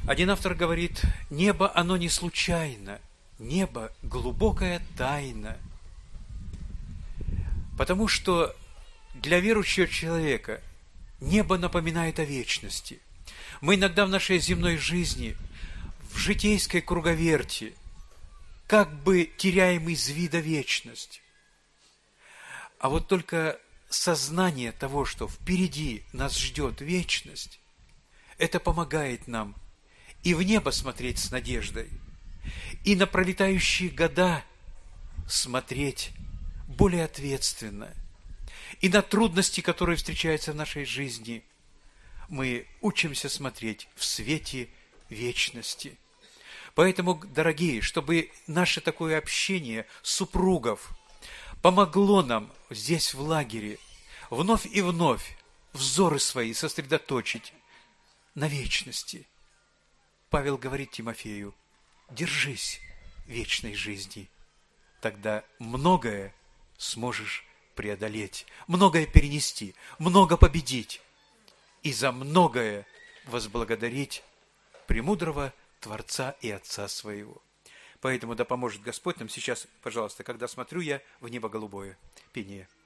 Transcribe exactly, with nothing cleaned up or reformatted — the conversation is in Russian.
Один автор говорит: небо, оно не случайно, небо – глубокая тайна. Потому что для верующего человека небо напоминает о вечности. Мы иногда в нашей земной жизни, в житейской круговерти, как бы теряем из вида вечность. А вот только сознание того, что впереди нас ждет вечность, это помогает нам и в небо смотреть с надеждой, и на пролетающие года смотреть более ответственно, и на трудности, которые встречаются в нашей жизни, мы учимся смотреть в свете вечности. Поэтому, дорогие, чтобы наше такое общение супругов помогло нам здесь, в лагере, вновь и вновь взоры свои сосредоточить на вечности, Павел говорит Тимофею: держись вечной жизни, тогда многое сможешь преодолеть, многое перенести, много победить и за многое возблагодарить премудрого Творца и Отца своего. Поэтому да поможет Господь нам сейчас, пожалуйста, когда смотрю я в небо голубое, пение.